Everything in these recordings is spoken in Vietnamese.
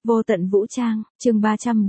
Vô tận vũ trang, chương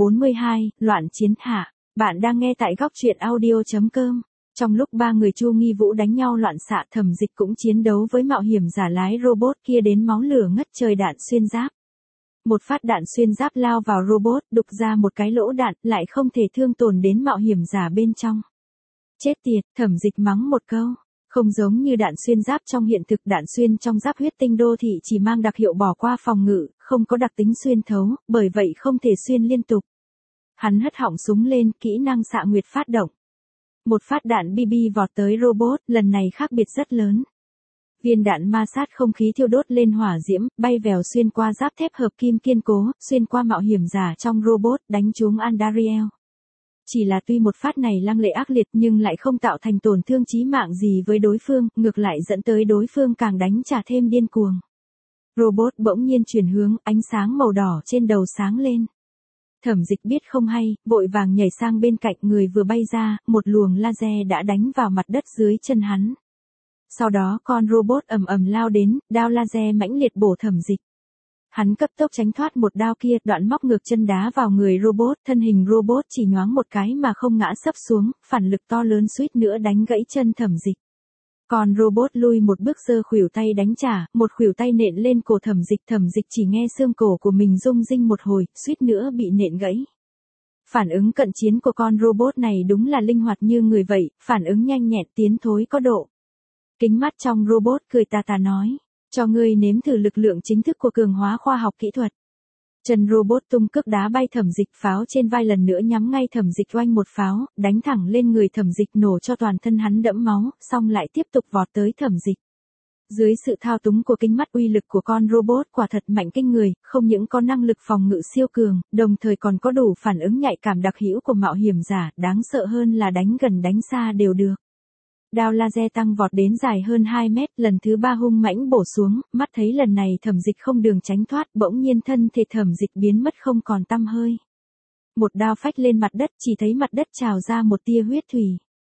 342, loạn chiến hạ. Bạn đang nghe tại góc truyện audio.com. Trong lúc ba người Chu Nghi Vũ đánh nhau loạn xạ, Thẩm Dịch cũng chiến đấu với mạo hiểm giả lái robot kia đến máu lửa ngất trời. Đạn xuyên giáp. Một phát đạn xuyên giáp lao vào robot, đục ra một cái lỗ đạn, lại không thể thương tổn đến mạo hiểm giả bên trong. Chết tiệt, Thẩm Dịch mắng một câu. Không giống như đạn xuyên giáp trong hiện thực, đạn xuyên trong giáp huyết tinh đô thị chỉ mang đặc hiệu bỏ qua phòng ngự, không có đặc tính xuyên thấu, bởi vậy không thể xuyên liên tục. Hắn hất họng súng lên, kỹ năng xạ nguyệt phát động. Một phát đạn BB vọt tới robot, lần này khác biệt rất lớn. Viên đạn ma sát không khí thiêu đốt lên hỏa diễm, bay vèo xuyên qua giáp thép hợp kim kiên cố, xuyên qua mạo hiểm giả trong robot, đánh trúng Andariel. Chỉ là tuy một phát này lăng lệ ác liệt nhưng lại không tạo thành tổn thương chí mạng gì với đối phương, ngược lại dẫn tới đối phương càng đánh trả thêm điên cuồng. Robot bỗng nhiên chuyển hướng, ánh sáng màu đỏ trên đầu sáng lên. Thẩm Dịch biết không hay, vội vàng nhảy sang bên cạnh, người vừa bay ra, một luồng laser đã đánh vào mặt đất dưới chân hắn. Sau đó con robot ầm ầm lao đến, đao laser mãnh liệt bổ Thẩm Dịch. Hắn cấp tốc tránh thoát một đao kia, đoạn móc ngược chân đá vào người robot, thân hình robot chỉ nhoáng một cái mà không ngã sấp xuống, phản lực to lớn suýt nữa đánh gãy chân Thẩm Dịch. Còn robot lui một bước giơ khuỷu tay đánh trả, một khuỷu tay nện lên cổ Thẩm Dịch chỉ nghe xương cổ của mình rung rinh một hồi, suýt nữa bị nện gãy. Phản ứng cận chiến của con robot này đúng là linh hoạt như người vậy, phản ứng nhanh nhẹn tiến thối có độ. Kính mắt trong robot cười tà tà nói. Cho ngươi nếm thử lực lượng chính thức của cường hóa khoa học kỹ thuật. Chân robot tung cước đá bay Thẩm Dịch, pháo trên vai lần nữa nhắm ngay Thẩm Dịch oanh một pháo, đánh thẳng lên người Thẩm Dịch nổ cho toàn thân hắn đẫm máu, xong lại tiếp tục vọt tới Thẩm Dịch. Dưới sự thao túng của kính mắt, uy lực của con robot quả thật mạnh kinh người, không những có năng lực phòng ngự siêu cường, đồng thời còn có đủ phản ứng nhạy cảm đặc hữu của mạo hiểm giả, đáng sợ hơn là đánh gần đánh xa đều được. Đao laser tăng vọt đến dài hơn 2 mét, lần thứ 3 hung mãnh bổ xuống, mắt thấy lần này Thẩm Dịch không đường tránh thoát, bỗng nhiên thân thể Thẩm Dịch biến mất không còn tăm hơi. Một đao phách lên mặt đất, chỉ thấy mặt đất trào ra một tia huyết thủy.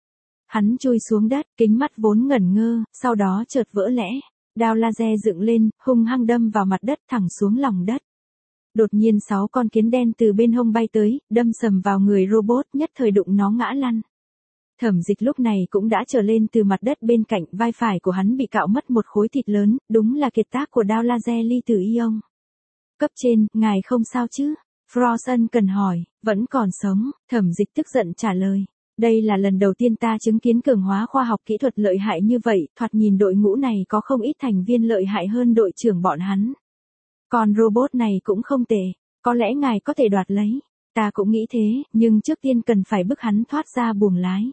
Hắn chui xuống đất, kính mắt vốn ngẩn ngơ, sau đó chợt vỡ lẽ. Đao laser dựng lên, hung hăng đâm vào mặt đất, thẳng xuống lòng đất. Đột nhiên 6 con kiến đen từ bên hông bay tới, đâm sầm vào người robot, nhất thời đụng nó ngã lăn. Thẩm Dịch lúc này cũng đã trở lên từ mặt đất, bên cạnh vai phải của hắn bị cạo mất một khối thịt lớn, đúng là kiệt tác của đao laser ly tử ion. Cấp trên, ngài không sao chứ? Frozen cần hỏi, vẫn còn sống, Thẩm Dịch tức giận trả lời. Đây là lần đầu tiên ta chứng kiến cường hóa khoa học kỹ thuật lợi hại như vậy, thoạt nhìn đội ngũ này có không ít thành viên lợi hại hơn đội trưởng bọn hắn. Còn robot này cũng không tệ, có lẽ ngài có thể đoạt lấy. Ta cũng nghĩ thế, nhưng trước tiên cần phải bức hắn thoát ra buồng lái.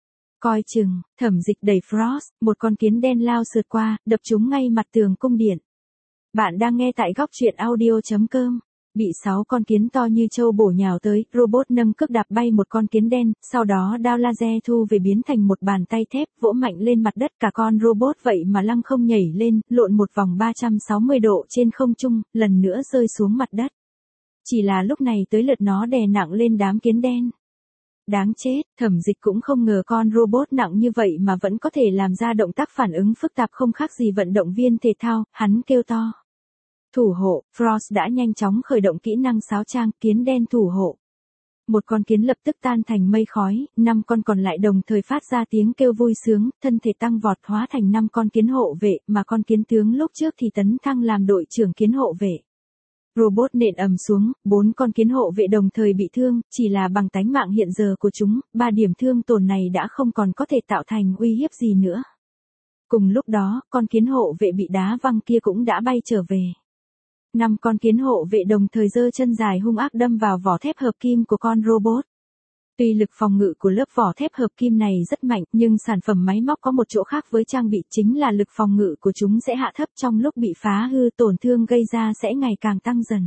Coi chừng, Thẩm Dịch đẩy Frost, một con kiến đen lao sượt qua, đập trúng ngay mặt tường cung điện. Bạn đang nghe tại góc truyện audio.com. Bị 6 con kiến to như trâu bổ nhào tới, robot nâng cước đạp bay một con kiến đen, sau đó đao laser thu về biến thành một bàn tay thép, vỗ mạnh lên mặt đất, cả con robot vậy mà lăng không nhảy lên, lộn một vòng 360 độ trên không trung, lần nữa rơi xuống mặt đất. Chỉ là lúc này tới lượt nó đè nặng lên đám kiến đen. Đáng chết, Thẩm Dịch cũng không ngờ con robot nặng như vậy mà vẫn có thể làm ra động tác phản ứng phức tạp không khác gì vận động viên thể thao, hắn kêu to. Thủ hộ, Frost đã nhanh chóng khởi động kỹ năng sáo trang, kiến đen thủ hộ. Một con kiến lập tức tan thành mây khói, 5 con còn lại đồng thời phát ra tiếng kêu vui sướng, thân thể tăng vọt hóa thành 5 con kiến hộ vệ, mà con kiến tướng lúc trước thì tấn thăng làm đội trưởng kiến hộ vệ. Robot nện ầm xuống, 4 con kiến hộ vệ đồng thời bị thương, chỉ là bằng tánh mạng hiện giờ của chúng, 3 điểm thương tổn này đã không còn có thể tạo thành uy hiếp gì nữa. Cùng lúc đó, con kiến hộ vệ bị đá văng kia cũng đã bay trở về. 5 con kiến hộ vệ đồng thời giơ chân dài hung ác đâm vào vỏ thép hợp kim của con robot. Tuy lực phòng ngự của lớp vỏ thép hợp kim này rất mạnh, nhưng sản phẩm máy móc có một chỗ khác với trang bị, chính là lực phòng ngự của chúng sẽ hạ thấp, trong lúc bị phá hư, tổn thương gây ra sẽ ngày càng tăng dần.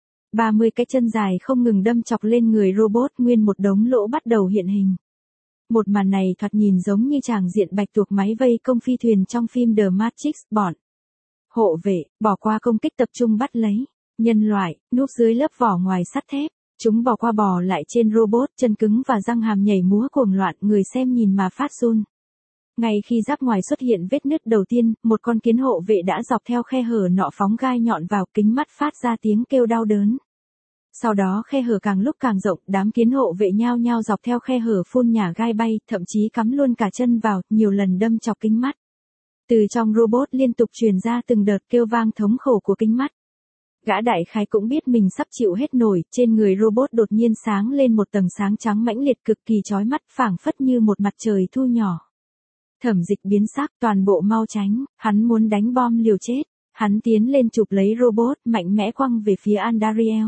30 cái chân dài không ngừng đâm chọc lên người robot, nguyên một đống lỗ bắt đầu hiện hình. Một màn này thoạt nhìn giống như tràng diện bạch tuộc máy vây công phi thuyền trong phim The Matrix. Bọn hộ vệ bỏ qua công kích tập trung bắt lấy nhân loại núp dưới lớp vỏ ngoài sắt thép. Chúng bò qua bò lại trên robot, chân cứng và răng hàm nhảy múa cuồng loạn, người xem nhìn mà phát run. Ngay khi giáp ngoài xuất hiện vết nứt đầu tiên, một con kiến hộ vệ đã dọc theo khe hở nọ phóng gai nhọn vào, kính mắt phát ra tiếng kêu đau đớn. Sau đó khe hở càng lúc càng rộng, đám kiến hộ vệ nhao nhao dọc theo khe hở phun nhả gai bay, thậm chí cắm luôn cả chân vào, nhiều lần đâm chọc kính mắt. Từ trong robot liên tục truyền ra từng đợt kêu vang thống khổ của kính mắt. Gã đại khái cũng biết mình sắp chịu hết nổi, trên người robot đột nhiên sáng lên một tầng sáng trắng mãnh liệt cực kỳ chói mắt, phảng phất như một mặt trời thu nhỏ. Thẩm Dịch biến sắc, toàn bộ mau tránh, hắn muốn đánh bom liều chết. Hắn tiến lên chụp lấy robot, mạnh mẽ quăng về phía Andariel.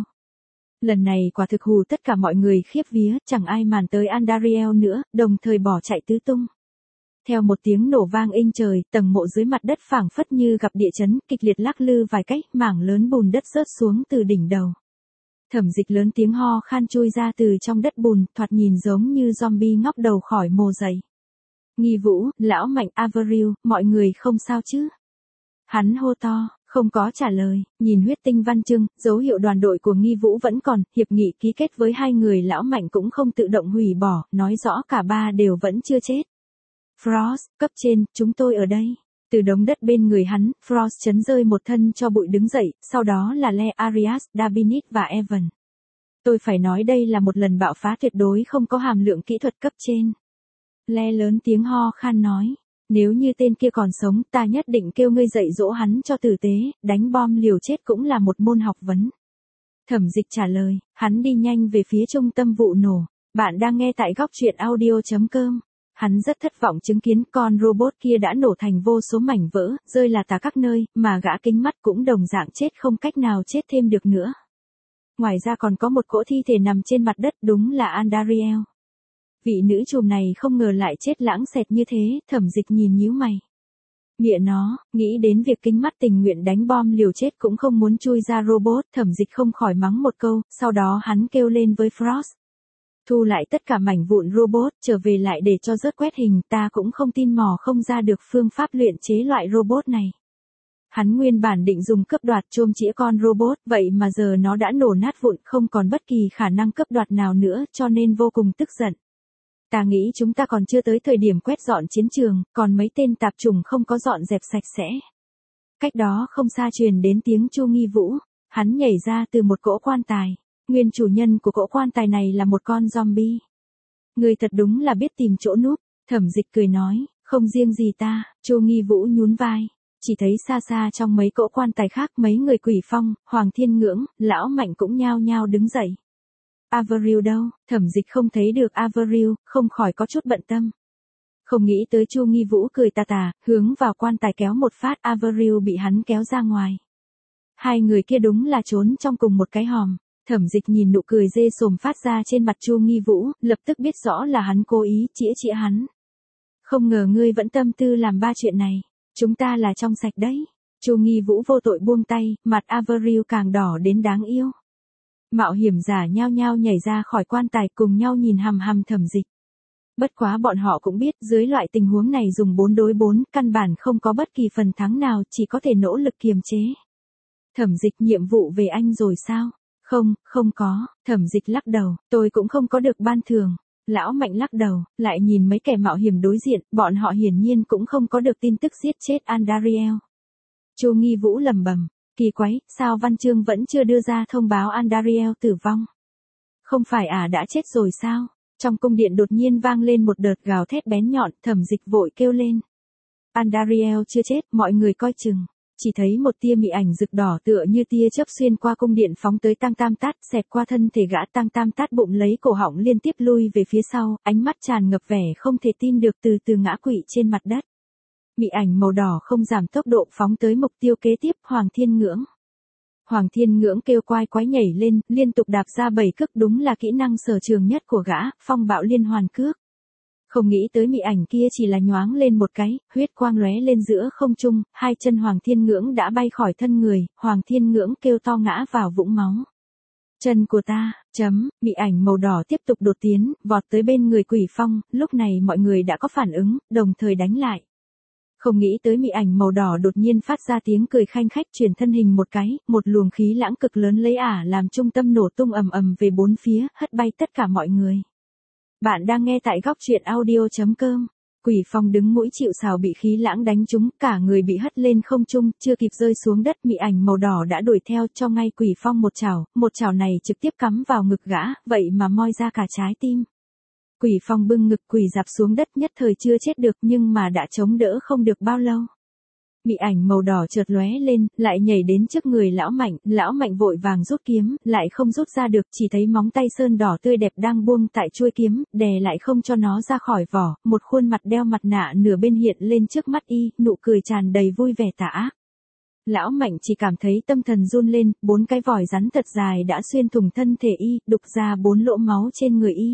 Lần này quả thực hù tất cả mọi người khiếp vía, chẳng ai màn tới Andariel nữa, đồng thời bỏ chạy tứ tung. Theo một tiếng nổ vang inh trời, tầng mộ dưới mặt đất phảng phất như gặp địa chấn, kịch liệt lắc lư vài cách, mảng lớn bùn đất rớt xuống từ đỉnh đầu. Thẩm Dịch lớn tiếng ho khan chui ra từ trong đất bùn, thoạt nhìn giống như zombie ngóc đầu khỏi mồ dày. Nghi Vũ, lão Mạnh, Avril, mọi người không sao chứ? Hắn hô to, không có trả lời, nhìn huyết tinh văn chương, dấu hiệu đoàn đội của Nghi Vũ vẫn còn, hiệp nghị ký kết với hai người lão Mạnh cũng không tự động hủy bỏ, nói rõ cả ba đều vẫn chưa chết. Frost, cấp trên, chúng tôi ở đây. Từ đống đất bên người hắn, Frost chấn rơi một thân cho bụi đứng dậy, sau đó là Le Arias, Dabinit và Evan. Tôi phải nói đây là một lần bạo phá tuyệt đối không có hàm lượng kỹ thuật cấp trên. Le lớn tiếng ho khan nói. Nếu như tên kia còn sống, ta nhất định kêu ngươi dạy dỗ hắn cho tử tế, đánh bom liều chết cũng là một môn học vấn. Thẩm Dịch trả lời, hắn đi nhanh về phía trung tâm vụ nổ. Bạn đang nghe tại góc truyện audio.com. Hắn rất thất vọng chứng kiến con robot kia đã nổ thành vô số mảnh vỡ, rơi là tả các nơi, mà gã kính mắt cũng đồng dạng chết không cách nào chết thêm được nữa. Ngoài ra còn có một cỗ thi thể nằm trên mặt đất, đúng là Andariel. Vị nữ trùm này không ngờ lại chết lãng xẹt như thế, Thẩm Dịch nhìn nhíu mày. Nghĩa nó, nghĩ đến việc kính mắt tình nguyện đánh bom liều chết cũng không muốn chui ra robot, Thẩm Dịch không khỏi mắng một câu, sau đó hắn kêu lên với Frost. Thu lại tất cả mảnh vụn robot, trở về lại để cho rớt quét hình, ta cũng không tin mò không ra được phương pháp luyện chế loại robot này. Hắn nguyên bản định dùng cướp đoạt chôm chĩa con robot, vậy mà giờ nó đã nổ nát vụn, không còn bất kỳ khả năng cướp đoạt nào nữa, cho nên vô cùng tức giận. Ta nghĩ chúng ta còn chưa tới thời điểm quét dọn chiến trường, còn mấy tên tạp chủng không có dọn dẹp sạch sẽ. Cách đó không xa truyền đến tiếng Chu Nghi Vũ, hắn nhảy ra từ một cỗ quan tài. Nguyên chủ nhân của cỗ quan tài này là một con zombie. Người thật đúng là biết tìm chỗ núp, Thẩm Dịch cười nói, không riêng gì ta, Chu Nghi Vũ nhún vai. Chỉ thấy xa xa trong mấy cỗ quan tài khác mấy người Quỷ Phong, Hoàng Thiên Ngưỡng, lão Mạnh cũng nhao nhao đứng dậy. Avril đâu? Thẩm Dịch không thấy được Avril, không khỏi có chút bận tâm. Không nghĩ tới Chu Nghi Vũ cười tà tà, hướng vào quan tài kéo một phát, Avril bị hắn kéo ra ngoài. Hai người kia đúng là trốn trong cùng một cái hòm. Thẩm Dịch nhìn nụ cười dê sồm phát ra trên mặt Chu Nghi Vũ, lập tức biết rõ là hắn cố ý chĩa chĩa hắn. Không ngờ ngươi vẫn tâm tư làm ba chuyện này, chúng ta là trong sạch đấy. Chu Nghi Vũ vô tội buông tay, mặt Avril càng đỏ đến đáng yêu. Mạo hiểm giả nhao nhao nhảy ra khỏi quan tài cùng nhau nhìn hằm hằm Thẩm Dịch. Bất quá bọn họ cũng biết dưới loại tình huống này dùng 4 đối 4, căn bản không có bất kỳ phần thắng nào, chỉ có thể nỗ lực kiềm chế. Thẩm Dịch, nhiệm vụ về anh rồi sao? Không có, Thẩm Dịch lắc đầu, tôi cũng không có được ban thưởng. Lão Mạnh lắc đầu, lại nhìn mấy kẻ mạo hiểm đối diện, bọn họ hiển nhiên cũng không có được tin tức giết chết Andariel. Chu Nghi Vũ lẩm bẩm, kỳ quái, sao văn chương vẫn chưa đưa ra thông báo Andariel tử vong? Không phải đã chết rồi sao? Trong cung điện đột nhiên vang lên một đợt gào thét bén nhọn, Thẩm Dịch vội kêu lên. Andariel chưa chết, mọi người coi chừng. Chỉ thấy một tia mị ảnh rực đỏ tựa như tia chớp xuyên qua cung điện phóng tới Tăng Tam Tát, xẹt qua thân thể gã Tăng Tam Tát bụng lấy cổ họng liên tiếp lui về phía sau, ánh mắt tràn ngập vẻ không thể tin được từ từ ngã quỵ trên mặt đất. Mị ảnh màu đỏ không giảm tốc độ phóng tới mục tiêu kế tiếp, Hoàng Thiên Ngưỡng. Hoàng Thiên Ngưỡng kêu quai quái nhảy lên, liên tục đạp ra 7 cước, đúng là kỹ năng sở trường nhất của gã, phong bạo liên hoàn cước. Không nghĩ tới mị ảnh kia chỉ là nhoáng lên một cái, huyết quang lóe lên giữa không trung, hai chân Hoàng Thiên Ngưỡng đã bay khỏi thân người, Hoàng Thiên Ngưỡng kêu to ngã vào vũng máu. Chân của ta, mị ảnh màu đỏ tiếp tục đột tiến, vọt tới bên người Quỷ Phong, lúc này mọi người đã có phản ứng, đồng thời đánh lại. Không nghĩ tới mị ảnh màu đỏ đột nhiên phát ra tiếng cười khanh khách, chuyển thân hình một cái, một luồng khí lãng cực lớn lấy làm trung tâm nổ tung ầm ầm về bốn phía, hất bay tất cả mọi người. Bạn đang nghe tại góc truyện audio.com. Quỷ Phong đứng mũi chịu sào bị khí lãng đánh trúng, cả người bị hất lên không trung, chưa kịp rơi xuống đất, mị ảnh màu đỏ đã đuổi theo cho ngay Quỷ Phong một chảo này trực tiếp cắm vào ngực gã, vậy mà moi ra cả trái tim. Quỷ Phong bưng ngực quỳ dạp xuống đất, nhất thời chưa chết được nhưng mà đã chống đỡ không được bao lâu. Mị ảnh màu đỏ chợt lóe lên, lại nhảy đến trước người lão mạnh vội vàng rút kiếm, lại không rút ra được, chỉ thấy móng tay sơn đỏ tươi đẹp đang buông tại chuôi kiếm, đè lại không cho nó ra khỏi vỏ, một khuôn mặt đeo mặt nạ nửa bên hiện lên trước mắt y, nụ cười tràn đầy vui vẻ tà ác. Lão mạnh chỉ cảm thấy tâm thần run lên, 4 cái vòi rắn thật dài đã xuyên thủng thân thể y, đục ra 4 lỗ máu trên người y.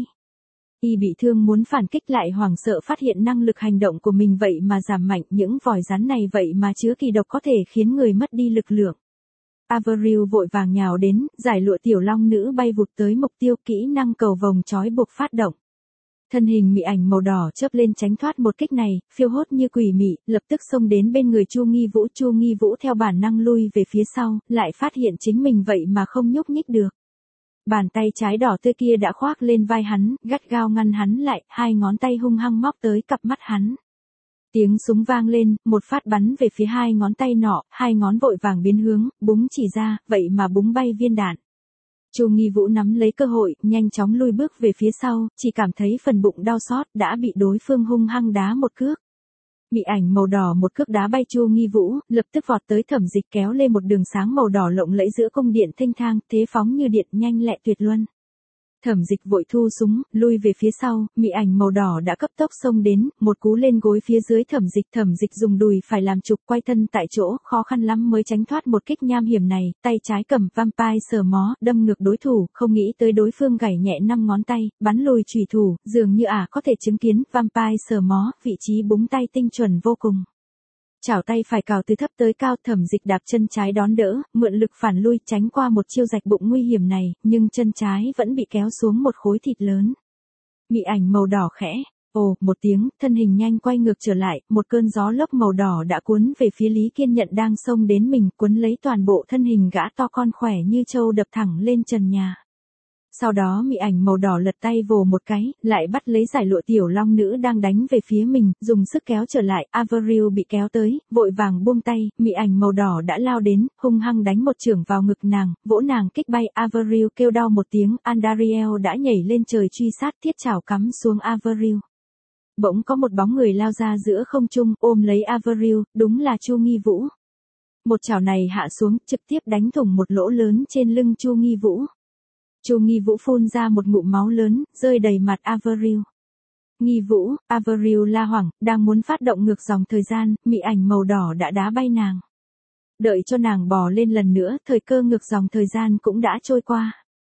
Y bị thương muốn phản kích lại hoảng sợ phát hiện năng lực hành động của mình vậy mà giảm mạnh, những vòi rắn này vậy mà chứa kỳ độc có thể khiến người mất đi lực lượng. Avril vội vàng nhào đến, giải lụa tiểu long nữ bay vụt tới mục tiêu, kỹ năng cầu vồng trói buộc phát động. Thân hình mị ảnh màu đỏ chớp lên tránh thoát một kích này, phiêu hốt như quỷ mị, lập tức xông đến bên người Chu Nghi Vũ theo bản năng lui về phía sau, lại phát hiện chính mình vậy mà không nhúc nhích được. Bàn tay trái đỏ tươi kia đã khoác lên vai hắn, gắt gao ngăn hắn lại, 2 ngón tay hung hăng móc tới cặp mắt hắn. Tiếng súng vang lên, một phát bắn về phía 2 ngón tay nọ, 2 ngón vội vàng biến hướng, búng chỉ ra, vậy mà búng bay viên đạn. Chu Nghi Vũ nắm lấy cơ hội, nhanh chóng lui bước về phía sau, chỉ cảm thấy phần bụng đau xót, đã bị đối phương hung hăng đá một cước. Mị ảnh màu đỏ một cước đá bay Chu Nghi Vũ, lập tức vọt tới Thẩm Dịch kéo lên một đường sáng màu đỏ lộng lẫy giữa cung điện thênh thang, thế phóng như điện nhanh lẹ tuyệt luân. Thẩm Dịch vội thu súng, lui về phía sau, mị ảnh màu đỏ đã cấp tốc xông đến, một cú lên gối phía dưới Thẩm Dịch dùng đùi phải làm trục quay thân tại chỗ, khó khăn lắm mới tránh thoát một kích nham hiểm này, tay trái cầm vampire sờ mó, đâm ngược đối thủ, không nghĩ tới đối phương gảy nhẹ 5 ngón tay, bắn lùi chủy thủ, dường như có thể chứng kiến vampire sờ mó, vị trí búng tay tinh chuẩn vô cùng. Chảo tay phải cào từ thấp tới cao, Thẩm Dịch đạp chân trái đón đỡ, mượn lực phản lui tránh qua một chiêu rạch bụng nguy hiểm này, nhưng chân trái vẫn bị kéo xuống một khối thịt lớn. Mị ảnh màu đỏ khẽ, ồ, một tiếng, thân hình nhanh quay ngược trở lại, một cơn gió lốc màu đỏ đã cuốn về phía Lý Kiên Nhận đang xông đến mình, cuốn lấy toàn bộ thân hình gã to con khỏe như trâu đập thẳng lên trần nhà. Sau đó mị ảnh màu đỏ lật tay vồ một cái, lại bắt lấy giải lụa tiểu long nữ đang đánh về phía mình, dùng sức kéo trở lại, Avril bị kéo tới, vội vàng buông tay, mị ảnh màu đỏ đã lao đến, hung hăng đánh một chưởng vào ngực nàng, vỗ nàng kích bay, Avril kêu đau một tiếng, Andariel đã nhảy lên trời truy sát, thiết chảo cắm xuống Avril. Bỗng có một bóng người lao ra giữa không trung, ôm lấy Avril, đúng là Chu Nghi Vũ. Một chảo này hạ xuống, trực tiếp đánh thủng một lỗ lớn trên lưng Chu Nghi Vũ. Chu Nghi Vũ phun ra một ngụm máu lớn, rơi đầy mặt Avril. Nghi Vũ, Avril la hoảng, đang muốn phát động ngược dòng thời gian, mị ảnh màu đỏ đã đá bay nàng. Đợi cho nàng bò lên lần nữa, thời cơ ngược dòng thời gian cũng đã trôi qua.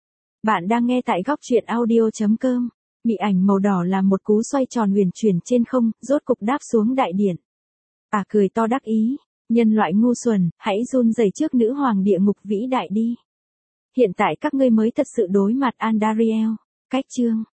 Bạn đang nghe tại góc truyện audio.com. Mị ảnh màu đỏ làm một cú xoay tròn huyền chuyển trên không, rốt cục đáp xuống đại điện. Cười to đắc ý, nhân loại ngu xuẩn, hãy run rẩy trước nữ hoàng địa ngục vĩ đại đi. Hiện tại các ngươi mới thật sự đối mặt Andariel. Cách chương